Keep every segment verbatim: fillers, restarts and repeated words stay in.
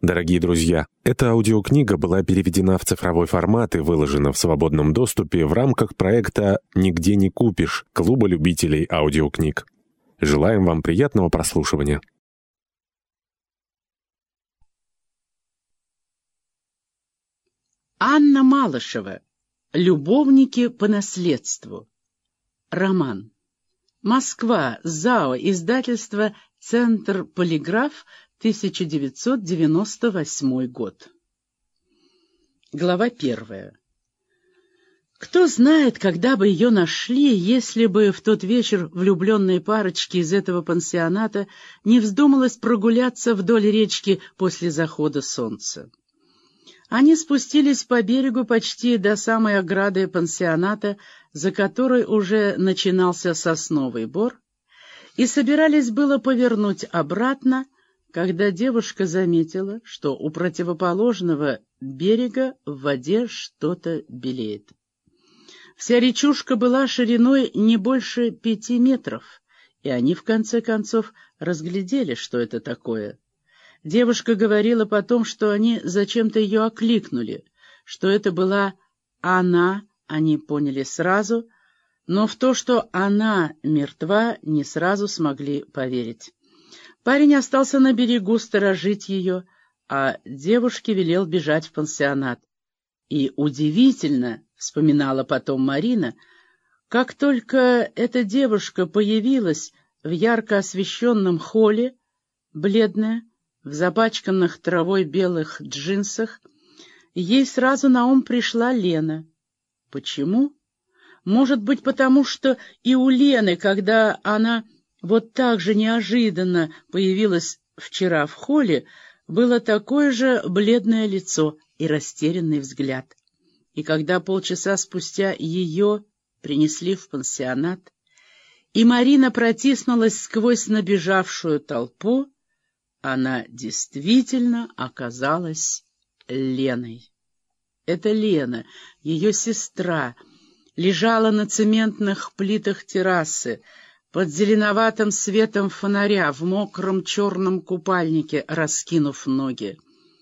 Дорогие друзья, эта аудиокнига была переведена в цифровой формат и выложена в свободном доступе в рамках проекта «Нигде не купишь» Клуба любителей аудиокниг. Желаем вам приятного прослушивания. Анна Малышева. Любовники по наследству. Роман. Москва. ЗАО. Издательство «Центр Полиграф», тысяча девятьсот девяносто восьмой год. Глава первая. Кто знает, когда бы ее нашли, если бы в тот вечер влюбленные парочки из этого пансионата не вздумалось прогуляться вдоль речки после захода солнца. Они спустились по берегу почти до самой ограды пансионата, за которой уже начинался сосновый бор, и собирались было повернуть обратно, когда девушка заметила, что у противоположного берега в воде что-то белеет. Вся речушка была шириной не больше пяти метров, и они, в конце концов, разглядели, что это такое. Девушка говорила потом, что они зачем-то ее окликнули, что это была она, они поняли сразу, но в то, что она мертва, не сразу смогли поверить. Парень остался на берегу сторожить ее, а девушке велел бежать в пансионат. И удивительно, вспоминала потом Марина, как только эта девушка появилась в ярко освещенном холле, бледная, в запачканных травой белых джинсах, ей сразу на ум пришла Лена. Почему? Может быть, потому что и у Лены, когда она вот так же неожиданно появилась вчера в холле, было такое же бледное лицо и растерянный взгляд. И когда полчаса спустя ее принесли в пансионат, и Марина протиснулась сквозь набежавшую толпу, она действительно оказалась Леной. Это Лена, ее сестра, лежала на цементных плитах террасы, под зеленоватым светом фонаря, в мокром черном купальнике, раскинув ноги.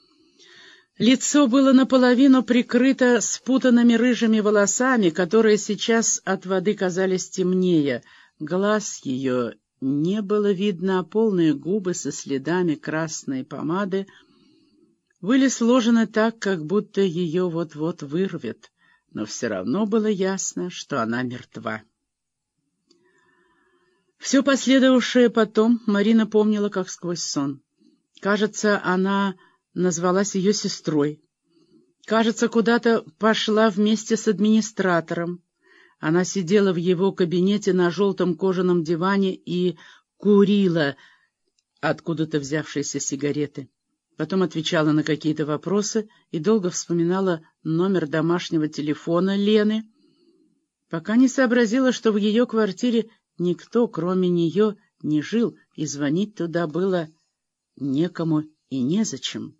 Лицо было наполовину прикрыто спутанными рыжими волосами, которые сейчас от воды казались темнее. Глаз ее не было видно, а полные губы со следами красной помады были сложены так, как будто ее вот-вот вырвет, но все равно было ясно, что она мертва. Все последовавшее потом Марина помнила как сквозь сон. Кажется, она назвалась ее сестрой. Кажется, куда-то пошла вместе с администратором. Она сидела в его кабинете на желтом кожаном диване и курила откуда-то взявшиеся сигареты. Потом отвечала на какие-то вопросы и долго вспоминала номер домашнего телефона Лены, пока не сообразила, что в ее квартире никто, кроме нее, не жил, и звонить туда было некому и незачем.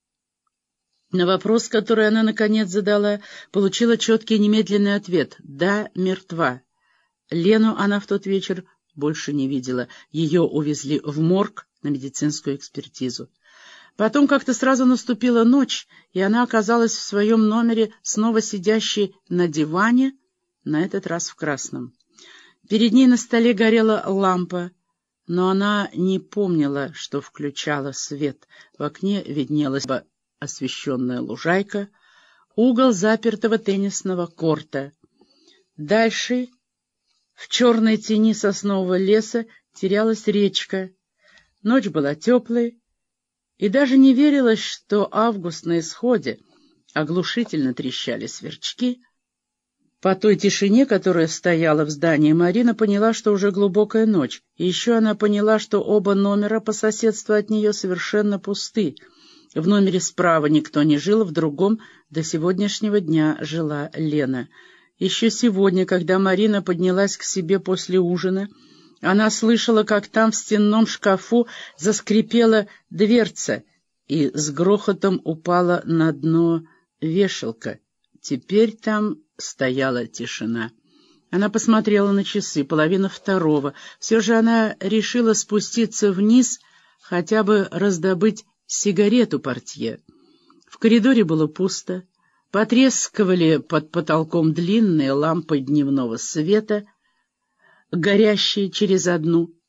На вопрос, который она наконец задала, получила четкий немедленный ответ: «Да, мертва». Лену она в тот вечер больше не видела. Ее увезли в морг на медицинскую экспертизу. Потом как-то сразу наступила ночь, и она оказалась в своем номере, снова сидящей на диване, на этот раз в красном. Перед ней на столе горела лампа, но она не помнила, что включала свет. В окне виднелась освещенная лужайка, угол запертого теннисного корта. Дальше, в черной тени соснового леса, терялась речка. Ночь была теплой, и даже не верилось, что август на исходе. Оглушительно трещали сверчки. По той тишине, которая стояла в здании, Марина поняла, что уже глубокая ночь. И еще она поняла, что оба номера по соседству от нее совершенно пусты. В номере справа никто не жил, в другом до сегодняшнего дня жила Лена. Еще сегодня, когда Марина поднялась к себе после ужина, она слышала, как там в стенном шкафу заскрипела дверца, и с грохотом упала на дно вешалка. Теперь там стояла тишина. Она посмотрела на часы, половина второго. Все же она решила спуститься вниз, хотя бы раздобыть сигарету портье. В коридоре было пусто. Потрескивали под потолком длинные лампы дневного света, горящие через одну.